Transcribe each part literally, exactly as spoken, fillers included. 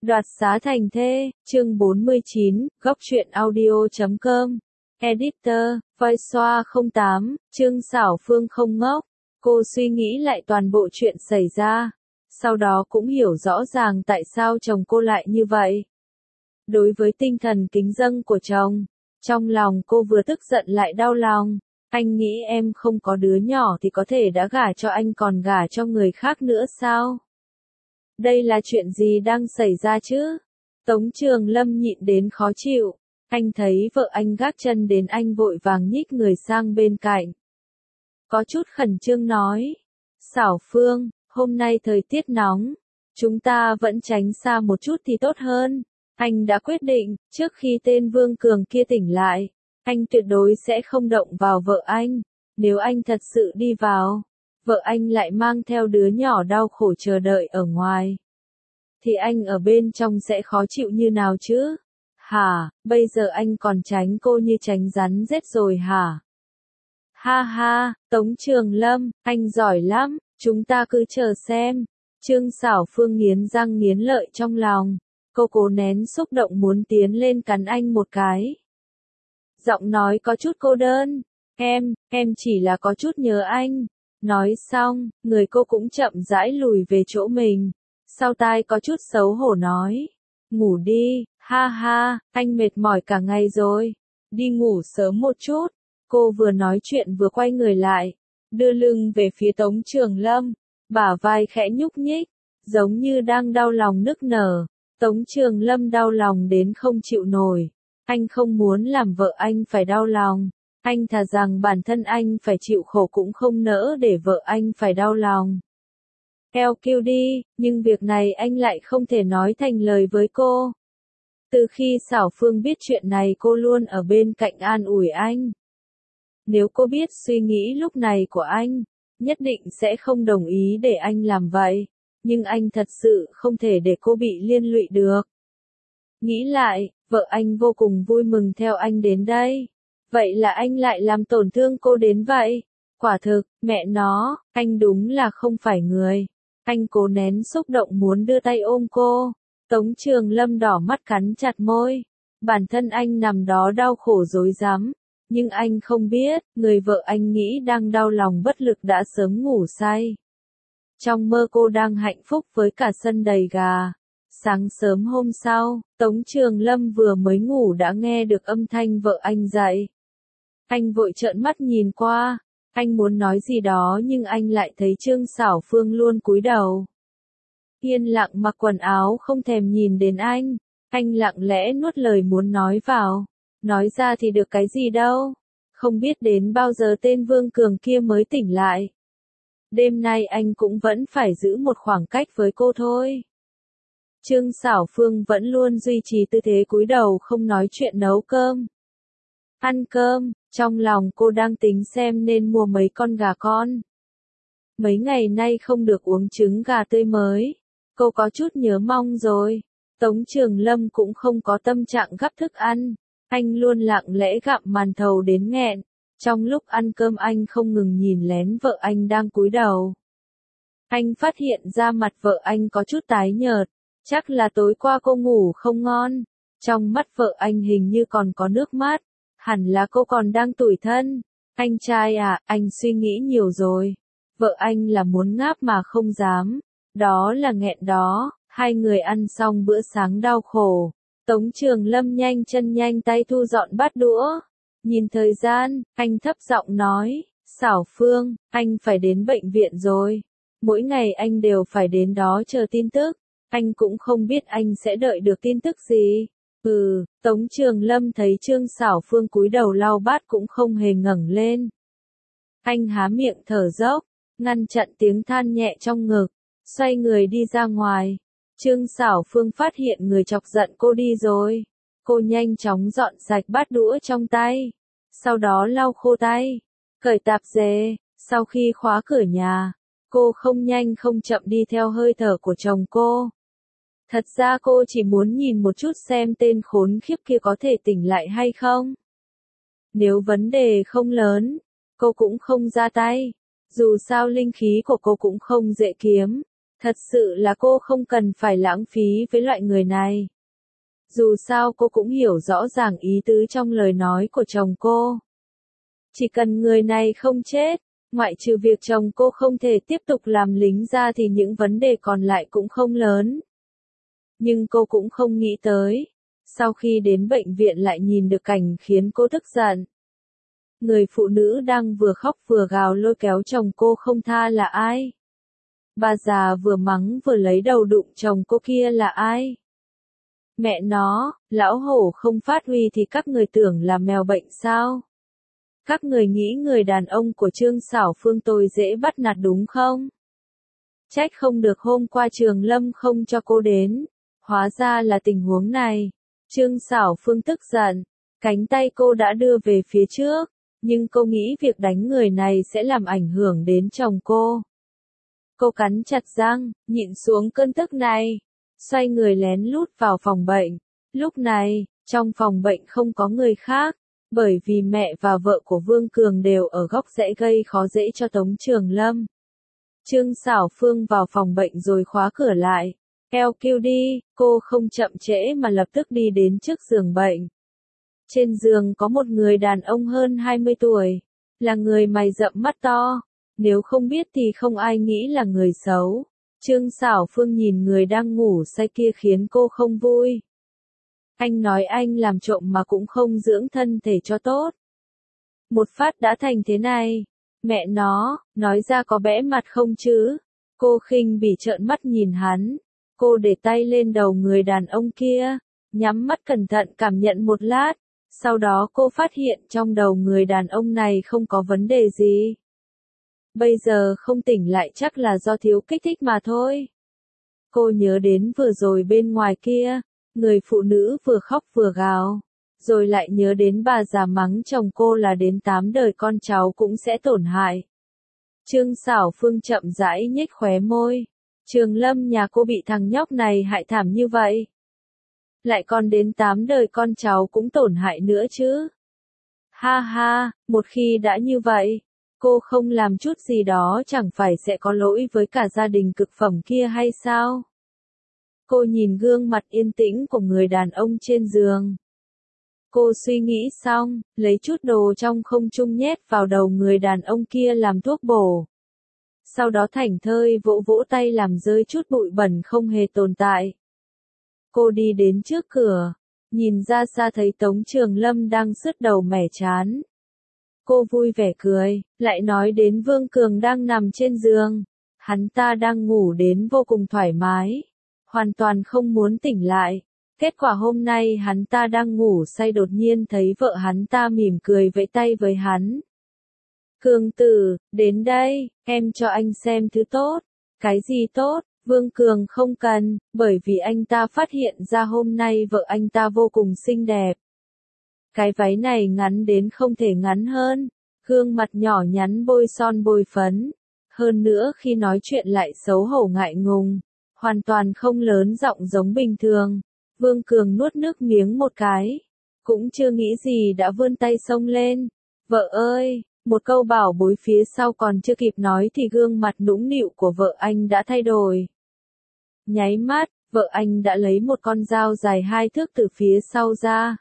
Đoạt xá thành thê, chương bốn mươi chín, góc truyện audio chấm com. Editor, Voi Xoa không tám, Trương Xảo Phương không ngốc. Cô suy nghĩ lại toàn bộ chuyện xảy ra. Sau đó cũng hiểu rõ ràng tại sao chồng cô lại như vậy. Đối với tinh thần kính dâng của chồng, trong lòng cô vừa tức giận lại đau lòng. Anh nghĩ em không có đứa nhỏ thì có thể đã gả cho anh còn gả cho người khác nữa sao? Đây là chuyện gì đang xảy ra chứ? Tống Trường Lâm nhịn đến khó chịu. Anh thấy vợ anh gác chân đến anh vội vàng nhích người sang bên cạnh. Có chút khẩn trương nói. Xảo Phương, hôm nay thời tiết nóng. Chúng ta vẫn tránh xa một chút thì tốt hơn. Anh đã quyết định, trước khi tên Vương Cường kia tỉnh lại, anh tuyệt đối sẽ không động vào vợ anh. Nếu anh thật sự đi vào, vợ anh lại mang theo đứa nhỏ đau khổ chờ đợi ở ngoài, thì anh ở bên trong sẽ khó chịu như nào chứ? Hả, bây giờ anh còn tránh cô như tránh rắn rết rồi hả? Ha ha, Tống Trường Lâm, anh giỏi lắm, chúng ta cứ chờ xem. Trương Xảo Phương nghiến răng nghiến lợi trong lòng, cô cố nén xúc động muốn tiến lên cắn anh một cái. Giọng nói có chút cô đơn, em, em chỉ là có chút nhớ anh. Nói xong, người cô cũng chậm rãi lùi về chỗ mình. Sau tai có chút xấu hổ nói. Ngủ đi, ha ha, anh mệt mỏi cả ngày rồi. Đi ngủ sớm một chút. Cô vừa nói chuyện vừa quay người lại, đưa lưng về phía Tống Trường Lâm, bả vai khẽ nhúc nhích, giống như đang đau lòng nức nở. Tống Trường Lâm đau lòng đến không chịu nổi. Anh không muốn làm vợ anh phải đau lòng. Anh thà rằng bản thân anh phải chịu khổ cũng không nỡ để vợ anh phải đau lòng. Eo kêu đi, nhưng việc này anh lại không thể nói thành lời với cô. Từ khi Xảo Phương biết chuyện này cô luôn ở bên cạnh an ủi anh. Nếu cô biết suy nghĩ lúc này của anh, nhất định sẽ không đồng ý để anh làm vậy. Nhưng anh thật sự không thể để cô bị liên lụy được. Nghĩ lại, vợ anh vô cùng vui mừng theo anh đến đây. Vậy là anh lại làm tổn thương cô đến vậy. Quả thực, mẹ nó, anh đúng là không phải người. Anh cố nén xúc động muốn đưa tay ôm cô. Tống Trường Lâm đỏ mắt cắn chặt môi. Bản thân anh nằm đó đau khổ rối rắm. Nhưng anh không biết, người vợ anh nghĩ đang đau lòng bất lực đã sớm ngủ say. Trong mơ cô đang hạnh phúc với cả sân đầy gà. Sáng sớm hôm sau, Tống Trường Lâm vừa mới ngủ đã nghe được âm thanh vợ anh dậy. Anh vội trợn mắt nhìn qua, anh muốn nói gì đó nhưng anh lại thấy Trương Xảo Phương luôn cúi đầu. Yên lặng mặc quần áo không thèm nhìn đến anh, anh lặng lẽ nuốt lời muốn nói vào. Nói ra thì được cái gì đâu, không biết đến bao giờ tên Vương Cường kia mới tỉnh lại. Đêm nay anh cũng vẫn phải giữ một khoảng cách với cô thôi. Trương Xảo Phương vẫn luôn duy trì tư thế cúi đầu không nói chuyện nấu cơm. Ăn cơm, trong lòng cô đang tính xem nên mua mấy con gà con. Mấy ngày nay không được uống trứng gà tươi mới, cô có chút nhớ mong rồi. Tống Trường Lâm cũng không có tâm trạng gắp thức ăn, anh luôn lặng lẽ gặm màn thầu đến nghẹn. Trong lúc ăn cơm anh không ngừng nhìn lén vợ anh đang cúi đầu. Anh phát hiện ra mặt vợ anh có chút tái nhợt, chắc là tối qua cô ngủ không ngon. Trong mắt vợ anh hình như còn có nước mắt. Hẳn là cô còn đang tủi thân. Anh trai à, anh suy nghĩ nhiều rồi. Vợ anh là muốn ngáp mà không dám. Đó là nghẹn đó. Hai người ăn xong bữa sáng đau khổ. Tống Trường Lâm nhanh chân nhanh tay thu dọn bát đũa. Nhìn thời gian, anh thấp giọng nói. Xảo Phương, anh phải đến bệnh viện rồi. Mỗi ngày anh đều phải đến đó chờ tin tức. Anh cũng không biết anh sẽ đợi được tin tức gì. Ừ, Tống Trường Lâm thấy Trương Xảo Phương cúi đầu lau bát cũng không hề ngẩng lên. Anh há miệng thở dốc, ngăn chặn tiếng than nhẹ trong ngực, xoay người đi ra ngoài. Trương Xảo Phương phát hiện người chọc giận cô đi rồi. Cô nhanh chóng dọn sạch bát đũa trong tay, sau đó lau khô tay, cởi tạp dề. Sau khi khóa cửa nhà, cô không nhanh không chậm đi theo hơi thở của chồng cô. Thật ra cô chỉ muốn nhìn một chút xem tên khốn khiếp kia có thể tỉnh lại hay không. Nếu vấn đề không lớn, cô cũng không ra tay. Dù sao linh khí của cô cũng không dễ kiếm. Thật sự là cô không cần phải lãng phí với loại người này. Dù sao cô cũng hiểu rõ ràng ý tứ trong lời nói của chồng cô. Chỉ cần người này không chết, ngoại trừ việc chồng cô không thể tiếp tục làm lính ra thì những vấn đề còn lại cũng không lớn. Nhưng cô cũng không nghĩ tới, sau khi đến bệnh viện lại nhìn được cảnh khiến cô tức giận. Người phụ nữ đang vừa khóc vừa gào lôi kéo chồng cô không tha là ai? Bà già vừa mắng vừa lấy đầu đụng chồng cô kia là ai? Mẹ nó, lão hổ không phát huy thì các người tưởng là mèo bệnh sao? Các người nghĩ người đàn ông của Trương Sảo Phương tôi dễ bắt nạt đúng không? Trách không được hôm qua Trường Lâm không cho cô đến. Hóa ra là tình huống này. Trương Sảo Phương tức giận. Cánh tay cô đã đưa về phía trước. Nhưng cô nghĩ việc đánh người này sẽ làm ảnh hưởng đến chồng cô. Cô cắn chặt răng, nhịn xuống cơn tức này. Xoay người lén lút vào phòng bệnh. Lúc này, trong phòng bệnh không có người khác. Bởi vì mẹ và vợ của Vương Cường đều ở góc rẽ gây khó dễ cho Tống Trường Lâm. Trương Sảo Phương vào phòng bệnh rồi khóa cửa lại. Eo kêu đi, cô không chậm trễ mà lập tức đi đến trước giường bệnh. Trên giường có một người đàn ông hơn hai mươi tuổi. Là người mày rậm mắt to. Nếu không biết thì không ai nghĩ là người xấu. Trương Sảo Phương nhìn người đang ngủ say kia khiến cô không vui. Anh nói anh làm trộm mà cũng không dưỡng thân thể cho tốt. Một phát đã thành thế này. Mẹ nó, nói ra có bẽ mặt không chứ? Cô khinh bỉ trợn mắt nhìn hắn. Cô để tay lên đầu người đàn ông kia. Nhắm mắt cẩn thận cảm nhận một lát. Sau đó cô phát hiện trong đầu người đàn ông này không có vấn đề gì. Bây giờ không tỉnh lại chắc là do thiếu kích thích mà thôi. Cô nhớ đến vừa rồi bên ngoài kia. Người phụ nữ vừa khóc vừa gào, rồi lại nhớ đến bà già mắng chồng cô là đến tám đời con cháu cũng sẽ tổn hại. Trương Sảo Phương chậm rãi nhếch khóe môi. Trường Lâm nhà cô bị thằng nhóc này hại thảm như vậy. Lại còn đến tám đời con cháu cũng tổn hại nữa chứ. Ha ha, một khi đã như vậy, cô không làm chút gì đó chẳng phải sẽ có lỗi với cả gia đình cực phẩm kia hay sao? Cô nhìn gương mặt yên tĩnh của người đàn ông trên giường. Cô suy nghĩ xong, lấy chút đồ trong không trung nhét vào đầu người đàn ông kia làm thuốc bổ. Sau đó thảnh thơi vỗ vỗ tay làm rơi chút bụi bẩn không hề tồn tại. Cô đi đến trước cửa, nhìn ra xa thấy Tống Trường Lâm đang sứt đầu mẻ chán. Cô vui vẻ cười, lại nói đến Vương Cường đang nằm trên giường. Hắn ta đang ngủ đến vô cùng thoải mái. Hoàn toàn không muốn tỉnh lại. Kết quả hôm nay hắn ta đang ngủ say đột nhiên thấy vợ hắn ta mỉm cười vẫy tay với hắn. Cường tử, đến đây, em cho anh xem thứ tốt. Cái gì tốt? Vương Cường không cần, bởi vì anh ta phát hiện ra hôm nay vợ anh ta vô cùng xinh đẹp. Cái váy này ngắn đến không thể ngắn hơn. Gương mặt nhỏ nhắn bôi son bôi phấn. Hơn nữa khi nói chuyện lại xấu hổ ngại ngùng. Hoàn toàn không lớn giọng giống bình thường. Vương Cường nuốt nước miếng một cái. Cũng chưa nghĩ gì đã vươn tay xông lên. Vợ ơi, một câu bảo bối phía sau còn chưa kịp nói thì gương mặt nũng nịu của vợ anh đã thay đổi. Nháy mắt, vợ anh đã lấy một con dao dài hai thước từ phía sau ra.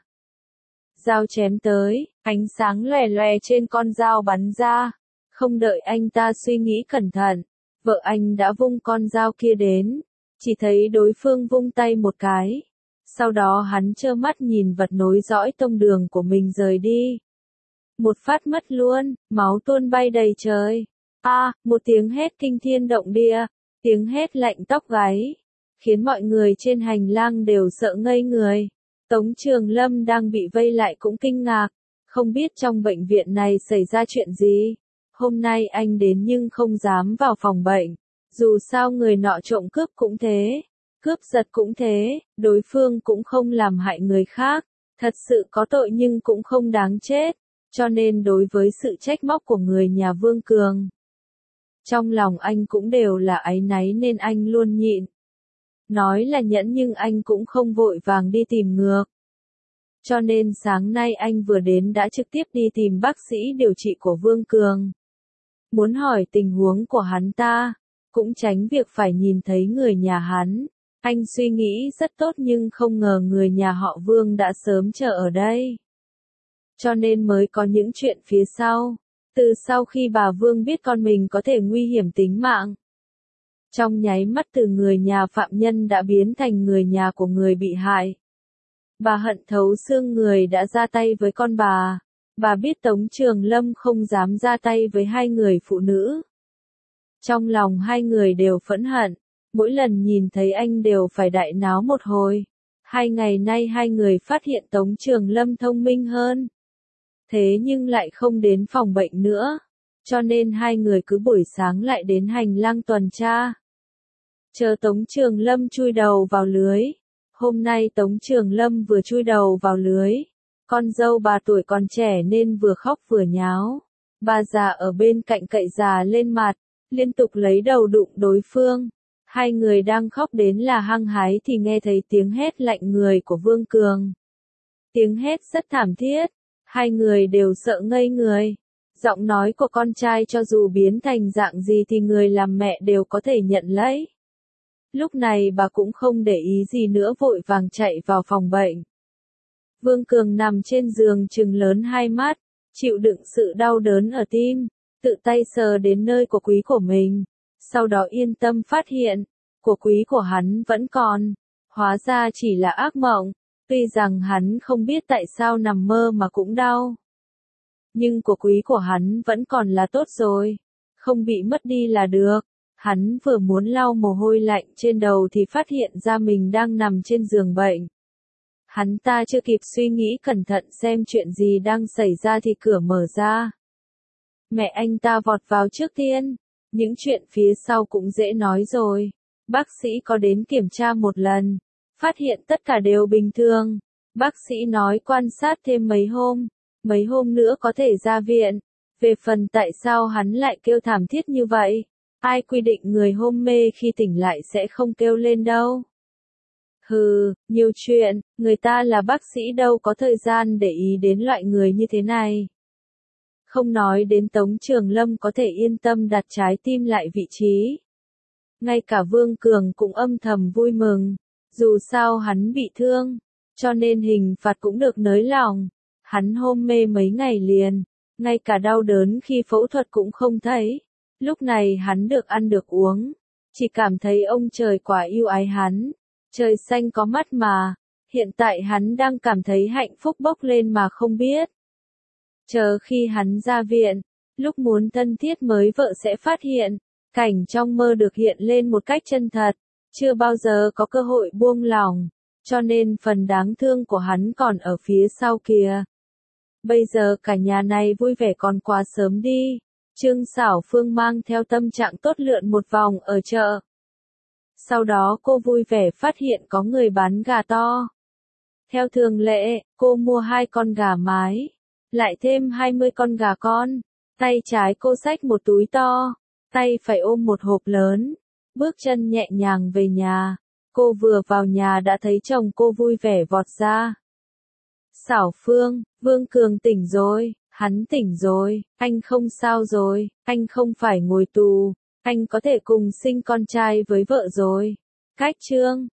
Dao chém tới, ánh sáng lòe lòe trên con dao bắn ra. Không đợi anh ta suy nghĩ cẩn thận, vợ anh đã vung con dao kia đến. Chỉ thấy đối phương vung tay một cái. Sau đó hắn trơ mắt nhìn vật nối dõi tông đường của mình rời đi. Một phát mất luôn, máu tuôn bay đầy trời. A, à, một tiếng hét kinh thiên động địa, tiếng hét lạnh tóc gáy, khiến mọi người trên hành lang đều sợ ngây người. Tống Trường Lâm đang bị vây lại cũng kinh ngạc, không biết trong bệnh viện này xảy ra chuyện gì. Hôm nay anh đến nhưng không dám vào phòng bệnh. Dù sao người nọ trộm cướp cũng thế, cướp giật cũng thế, đối phương cũng không làm hại người khác, thật sự có tội nhưng cũng không đáng chết, cho nên đối với sự trách móc của người nhà Vương Cường, trong lòng anh cũng đều là áy náy nên anh luôn nhịn. Nói là nhẫn nhưng anh cũng không vội vàng đi tìm ngược. Cho nên sáng nay anh vừa đến đã trực tiếp đi tìm bác sĩ điều trị của Vương Cường. Muốn hỏi tình huống của hắn ta. cũng tránh việc phải nhìn thấy người nhà hắn. Anh suy nghĩ rất tốt nhưng không ngờ người nhà họ Vương đã sớm chờ ở đây. Cho nên mới có những chuyện phía sau. Từ sau khi bà Vương biết con mình có thể nguy hiểm tính mạng, trong nháy mắt từ người nhà phạm nhân đã biến thành người nhà của người bị hại. Bà hận thấu xương người đã ra tay với con bà. Bà biết Tống Trường Lâm không dám ra tay với hai người phụ nữ. Trong lòng hai người đều phẫn hận, mỗi lần nhìn thấy anh đều phải đại náo một hồi. Hai ngày nay hai người phát hiện Tống Trường Lâm thông minh hơn. Thế nhưng lại không đến phòng bệnh nữa. Cho nên hai người cứ buổi sáng lại đến hành lang tuần tra. Chờ Tống Trường Lâm chui đầu vào lưới. Hôm nay Tống Trường Lâm vừa chui đầu vào lưới. Con dâu bà tuổi còn trẻ nên vừa khóc vừa nháo. Bà già ở bên cạnh cậy già lên mặt, liên tục lấy đầu đụng đối phương. Hai người đang khóc đến là hăng hái thì nghe thấy tiếng hét lạnh người của Vương Cường. Tiếng hét rất thảm thiết. Hai người đều sợ ngây người. Giọng nói của con trai cho dù biến thành dạng gì thì người làm mẹ đều có thể nhận lấy. Lúc này bà cũng không để ý gì nữa vội vàng chạy vào phòng bệnh. Vương Cường nằm trên giường trừng lớn hai mắt, chịu đựng sự đau đớn ở tim, tự tay sờ đến nơi của quý của mình. Sau đó yên tâm phát hiện, của quý của hắn vẫn còn. Hóa ra chỉ là ác mộng, tuy rằng hắn không biết tại sao nằm mơ mà cũng đau. Nhưng của quý của hắn vẫn còn là tốt rồi, không bị mất đi là được. Hắn vừa muốn lau mồ hôi lạnh trên đầu thì phát hiện ra mình đang nằm trên giường bệnh. Hắn ta chưa kịp suy nghĩ cẩn thận xem chuyện gì đang xảy ra thì cửa mở ra. Mẹ anh ta vọt vào trước tiên. Những chuyện phía sau cũng dễ nói rồi. Bác sĩ có đến kiểm tra một lần, phát hiện tất cả đều bình thường. Bác sĩ nói quan sát thêm mấy hôm, mấy hôm nữa có thể ra viện. Về phần tại sao hắn lại kêu thảm thiết như vậy, ai quy định người hôn mê khi tỉnh lại sẽ không kêu lên đâu. Hừ, nhiều chuyện, người ta là bác sĩ đâu có thời gian để ý đến loại người như thế này. Không nói đến Tống Trường Lâm có thể yên tâm đặt trái tim lại vị trí. Ngay cả Vương Cường cũng âm thầm vui mừng. Dù sao hắn bị thương, cho nên hình phạt cũng được nới lỏng. Hắn hôn mê mấy ngày liền, ngay cả đau đớn khi phẫu thuật cũng không thấy. Lúc này hắn được ăn được uống, chỉ cảm thấy ông trời quả yêu ái hắn. Trời xanh có mắt mà, hiện tại hắn đang cảm thấy hạnh phúc bốc lên mà không biết. Chờ khi hắn ra viện, lúc muốn thân thiết mới vợ sẽ phát hiện, cảnh trong mơ được hiện lên một cách chân thật, chưa bao giờ có cơ hội buông lỏng, cho nên phần đáng thương của hắn còn ở phía sau kìa. Bây giờ cả nhà này vui vẻ còn quá sớm đi. Trương Xảo Phương mang theo tâm trạng tốt lượn một vòng ở chợ. Sau đó cô vui vẻ phát hiện có người bán gà to. Theo thường lệ, cô mua hai con gà mái, lại thêm hai mươi con gà con. Tay trái cô xách một túi to, tay phải ôm một hộp lớn, bước chân nhẹ nhàng về nhà. Cô vừa vào nhà đã thấy chồng cô vui vẻ vọt ra. Xảo Phương, Vương Cường tỉnh rồi, hắn tỉnh rồi, anh không sao rồi, anh không phải ngồi tù, anh có thể cùng sinh con trai với vợ rồi. Cách chương